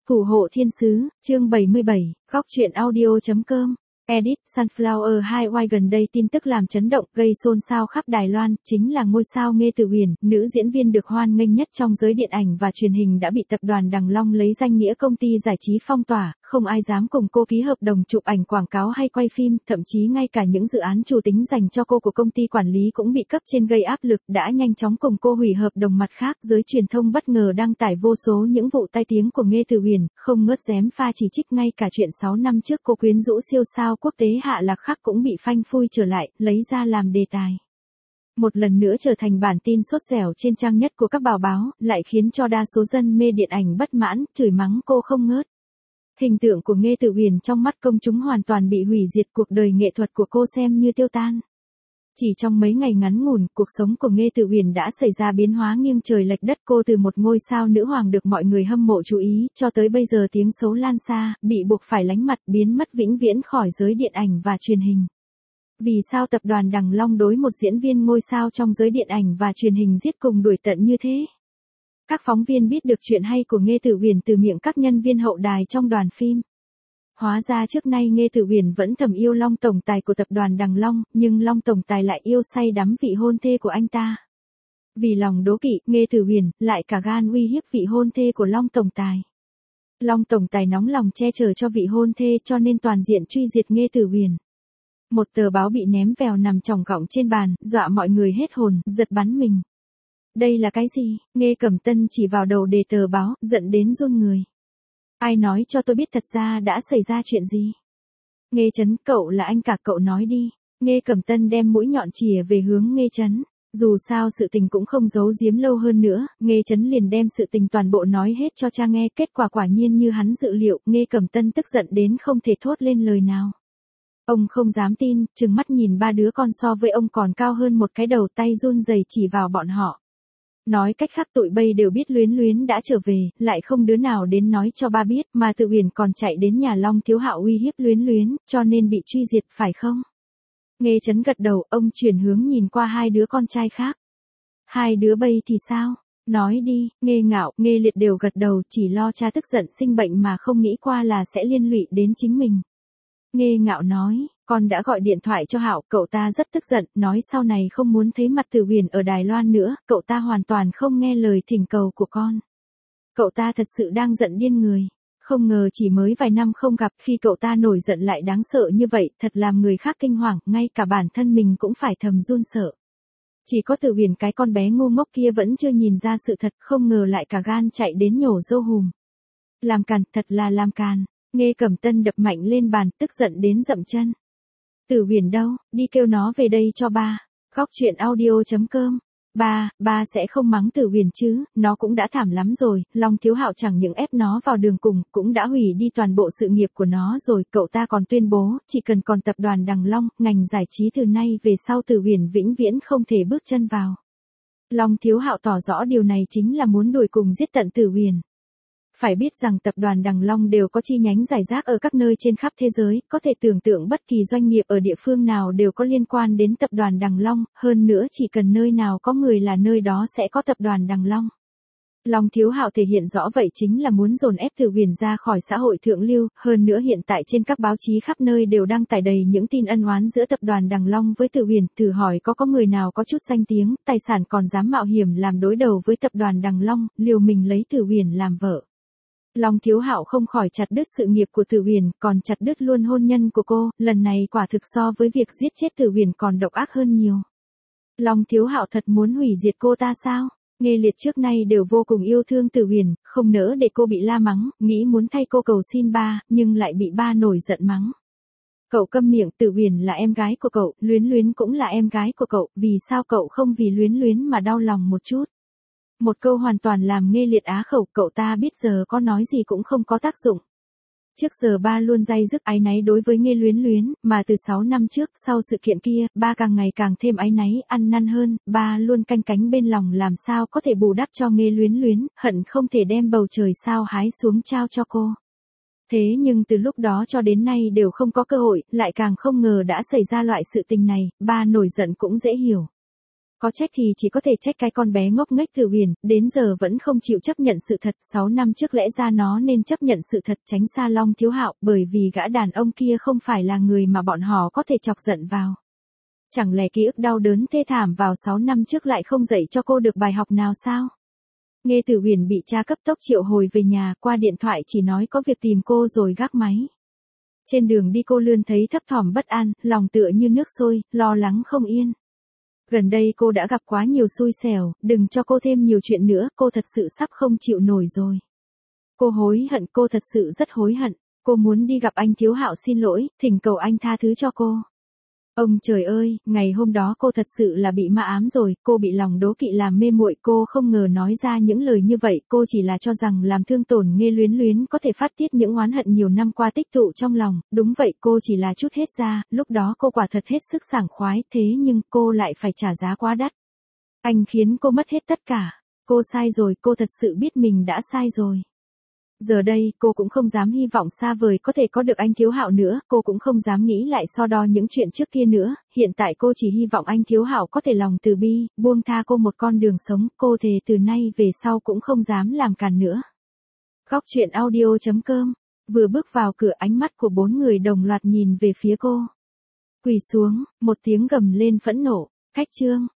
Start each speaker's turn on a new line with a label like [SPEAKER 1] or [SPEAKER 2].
[SPEAKER 1] Thủ hộ thiên sứ, chương 77, góc truyện audio.com. Edit, Sunflower Highway gần đây tin tức làm chấn động, gây xôn xao khắp Đài Loan, chính là ngôi sao Nghê Tử Huyền, nữ diễn viên được hoan nghênh nhất trong giới điện ảnh và truyền hình đã bị tập đoàn Đằng Long lấy danh nghĩa công ty giải trí phong tỏa, không ai dám cùng cô ký hợp đồng chụp ảnh quảng cáo hay quay phim, thậm chí ngay cả những dự án chủ tính dành cho cô của công ty quản lý cũng bị cấp trên gây áp lực, đã nhanh chóng cùng cô hủy hợp đồng. Mặt khác, giới truyền thông bất ngờ đăng tải vô số những vụ tai tiếng của Nghê Tử Huyền, không ngớt giém pha chỉ trích, ngay cả chuyện 6 năm trước cô quyến rũ siêu sao quốc tế Hạ Lạc Khắc cũng bị phanh phui trở lại, lấy ra làm đề tài. Một lần nữa trở thành bản tin sốt dẻo trên trang nhất của các báo báo, lại khiến cho đa số dân mê điện ảnh bất mãn, chửi mắng cô không ngớt. Hình tượng của Nghê Tử Huyền trong mắt công chúng hoàn toàn bị hủy diệt, cuộc đời nghệ thuật của cô xem như tiêu tan. Chỉ trong mấy ngày ngắn ngủn, cuộc sống của Nghê Tử Huyền đã xảy ra biến hóa nghiêng trời lệch đất. Cô từ một ngôi sao nữ hoàng được mọi người hâm mộ chú ý, cho tới bây giờ tiếng xấu lan xa, bị buộc phải lánh mặt, biến mất vĩnh viễn khỏi giới điện ảnh và truyền hình. Vì sao tập đoàn Đằng Long đối một diễn viên ngôi sao trong giới điện ảnh và truyền hình giết cùng đuổi tận như thế? Các phóng viên biết được chuyện hay của Nghê Tử Huyền từ miệng các nhân viên hậu đài trong đoàn phim. Hóa ra trước nay Nghê Tử Huyền vẫn thầm yêu Long tổng tài của tập đoàn Đằng Long, nhưng Long tổng tài lại yêu say đắm vị hôn thê của anh ta. Vì lòng đố kỵ, Nghê Tử Huyền lại cả gan uy hiếp vị hôn thê của Long tổng tài. Long tổng tài nóng lòng che chở cho vị hôn thê, cho nên toàn diện truy diệt Nghê Tử Huyền. Một tờ báo bị ném vèo nằm chồng gọng trên bàn, dọa mọi người hết hồn, giật bắn mình. Đây là cái gì? Nghê Cẩm Tân chỉ vào đầu đề tờ báo, giận đến run người. Ai nói cho tôi biết thật ra đã xảy ra chuyện gì? Nghê Chấn, cậu là anh cả, cậu nói đi. Nghê Cẩm Tân đem mũi nhọn chìa về hướng Nghê Chấn. Dù sao sự tình cũng không giấu giếm lâu hơn nữa, Nghê Chấn liền đem sự tình toàn bộ nói hết cho cha nghe. Kết quả quả nhiên như hắn dự liệu, Nghê Cẩm Tân tức giận đến không thể thốt lên lời nào. Ông không dám tin, trừng mắt nhìn ba đứa con so với ông còn cao hơn một cái đầu, tay run rẩy chỉ vào bọn họ. Nói cách khác tụi bay đều biết Luyến Luyến đã trở về, lại không đứa nào đến nói cho ba biết, mà Tử Huyền còn chạy đến nhà Long Thiếu Hạo uy hiếp Luyến Luyến, cho nên bị truy diệt phải không? Nghê Chấn gật đầu, ông chuyển hướng nhìn qua hai đứa con trai khác. Hai đứa bay thì sao? Nói đi. Nghê Ngạo, Nghê Liệt đều gật đầu, chỉ lo cha tức giận sinh bệnh mà không nghĩ qua là sẽ liên lụy đến chính mình. Nghê Ngạo nói, con đã gọi điện thoại cho Hạo, cậu ta rất tức giận, nói sau này không muốn thấy mặt Tử Huyền ở Đài Loan nữa, cậu ta hoàn toàn không nghe lời thỉnh cầu của con. Cậu ta thật sự đang giận điên người. Không ngờ chỉ mới vài năm không gặp, khi cậu ta nổi giận lại đáng sợ như vậy, thật làm người khác kinh hoàng, ngay cả bản thân mình cũng phải thầm run sợ. Chỉ có Tử Huyền cái con bé ngu ngốc kia vẫn chưa nhìn ra sự thật, không ngờ lại cả gan chạy đến nhổ dâu hùm. Làm càn, thật là làm càn. Nghê Cẩm Tân đập mạnh lên bàn, tức giận đến dậm chân. Tử Huyền đâu, đi kêu nó về đây cho ba. Góc truyện audio.com. Ba sẽ không mắng Tử Huyền chứ, nó cũng đã thảm lắm rồi, Long Thiếu Hạo chẳng những ép nó vào đường cùng, cũng đã hủy đi toàn bộ sự nghiệp của nó rồi, cậu ta còn tuyên bố, chỉ cần còn tập đoàn Đằng Long, ngành giải trí từ nay về sau Tử Huyền vĩnh viễn không thể bước chân vào. Long Thiếu Hạo tỏ rõ điều này chính là muốn đuổi cùng giết tận Tử Huyền. Phải biết rằng tập đoàn Đằng Long đều có chi nhánh rải rác ở các nơi trên khắp thế giới, có thể tưởng tượng bất kỳ doanh nghiệp ở địa phương nào đều có liên quan đến tập đoàn Đằng Long, hơn nữa chỉ cần nơi nào có người là nơi đó sẽ có tập đoàn Đằng Long. Long Thiếu Hạo thể hiện rõ vậy chính là muốn dồn ép Tử Huyền ra khỏi xã hội thượng lưu, hơn nữa hiện tại trên các báo chí khắp nơi đều đăng tải đầy những tin ân oán giữa tập đoàn Đằng Long với Tử Huyền, thử hỏi có người nào có chút danh tiếng, tài sản còn dám mạo hiểm làm đối đầu với tập đoàn Đằng Long, liều mình lấy Tử Huyền làm vợ. Long Thiếu Hạo không khỏi chặt đứt sự nghiệp của Tử Huyền, còn chặt đứt luôn hôn nhân của cô, lần này quả thực so với việc giết chết Tử Huyền còn độc ác hơn nhiều. Long Thiếu Hạo thật muốn hủy diệt cô ta sao? Nghê Liệt trước nay đều vô cùng yêu thương Tử Huyền, không nỡ để cô bị la mắng, nghĩ muốn thay cô cầu xin ba, nhưng lại bị ba nổi giận mắng. Cậu câm miệng, Tử Huyền là em gái của cậu, Luyến Luyến cũng là em gái của cậu, vì sao cậu không vì Luyến Luyến mà đau lòng một chút? Một câu hoàn toàn làm Nghê Liệt á khẩu, cậu ta biết giờ có nói gì cũng không có tác dụng. Trước giờ ba luôn day dứt áy náy đối với Nghê Luyến Luyến, mà từ 6 năm trước, sau sự kiện kia, ba càng ngày càng thêm áy náy, ăn năn hơn, ba luôn canh cánh bên lòng làm sao có thể bù đắp cho Nghê Luyến Luyến, hận không thể đem bầu trời sao hái xuống trao cho cô. Thế nhưng từ lúc đó cho đến nay đều không có cơ hội, lại càng không ngờ đã xảy ra loại sự tình này, ba nổi giận cũng dễ hiểu. Có trách thì chỉ có thể trách cái con bé ngốc nghếch Từ Huyền, đến giờ vẫn không chịu chấp nhận sự thật. 6 năm trước lẽ ra nó nên chấp nhận sự thật, tránh xa Long Thiếu Hạo, bởi vì gã đàn ông kia không phải là người mà bọn họ có thể chọc giận vào. Chẳng lẽ ký ức đau đớn thê thảm vào 6 năm trước lại không dạy cho cô được bài học nào sao? Nghe Từ Huyền bị cha cấp tốc triệu hồi về nhà, qua điện thoại chỉ nói có việc tìm cô rồi gác máy. Trên đường đi cô lươn thấy thấp thỏm bất an, lòng tựa như nước sôi, lo lắng không yên. Gần đây cô đã gặp quá nhiều xui xẻo, đừng cho cô thêm nhiều chuyện nữa, cô thật sự sắp không chịu nổi rồi. Cô hối hận, cô thật sự rất hối hận. Cô muốn đi gặp anh Thiếu Hạo xin lỗi, thỉnh cầu anh tha thứ cho cô. Ông trời ơi, ngày hôm đó cô thật sự là bị ma ám rồi, cô bị lòng đố kỵ làm mê muội, cô không ngờ nói ra những lời như vậy, cô chỉ là cho rằng làm thương tổn Nghe Luyến Luyến có thể phát tiết những oán hận nhiều năm qua tích tụ trong lòng, đúng vậy cô chỉ là chút hết ra, lúc đó cô quả thật hết sức sảng khoái, thế nhưng cô lại phải trả giá quá đắt. Anh khiến cô mất hết tất cả, cô sai rồi, cô thật sự biết mình đã sai rồi. Giờ đây, cô cũng không dám hy vọng xa vời có thể có được anh Thiếu Hạo nữa, cô cũng không dám nghĩ lại so đo những chuyện trước kia nữa, hiện tại cô chỉ hy vọng anh Thiếu Hạo có thể lòng từ bi, buông tha cô một con đường sống, cô thề từ nay về sau cũng không dám làm càn nữa. Góc truyện audio.com, vừa bước vào cửa ánh mắt của 4 người đồng loạt nhìn về phía cô. Quỳ xuống, một tiếng gầm lên phẫn nộ, cách chương.